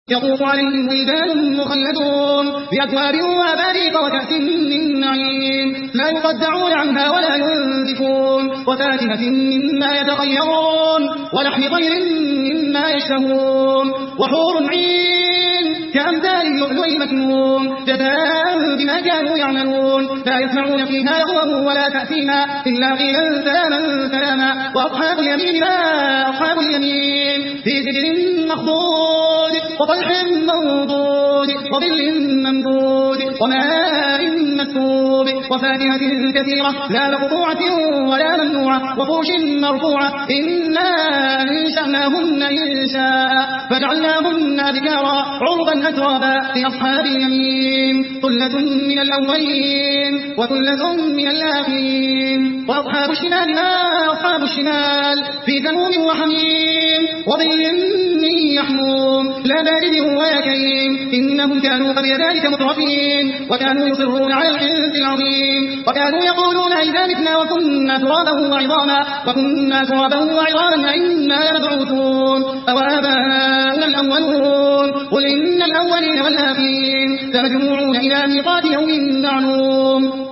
يطوف عليهم ولدان مخلدون بأكواب وأباريق وكأس من معين لا يصدعون عنها ولا ينزفون وفاكهة مما يتخيرون ولحم طير مما يشتهون وحور عين كأمثال اللؤلؤ المكنون جزاء بما كانوا يعملون لا يسمعون فيها لغوا ولا تأثيما إلا قيلا سلاما سلاما وأصحاب اليمين ما أصحاب اليمين في سدر مخضود وطلح منضود وظل ممدود وماء مسكوب وفاكهة كثيرة لا مقطوعة ولا ممنوعة وفرش مرفوعة إنا أنشأناهن إنشاء فجعلناهن ذكارا عربا أترابا لأصحاب اليمين ثلة من الأولين وثلة من الآخرين وأصحاب الشمال ما أصحاب الشمال في سموم وحميم وظل من يحموم لا بارد ولا كريم إنهم كانوا قبل ذلك مترفين وكانوا يصرون على الحنث العظيم وكانوا يقولون إذا متنا وكنا ترابا وعظاما أئنا لمبعوثون أو آباؤنا الأولون قل إن الأولين والآخرين لمجموعون إلى ميقات يوم معلوم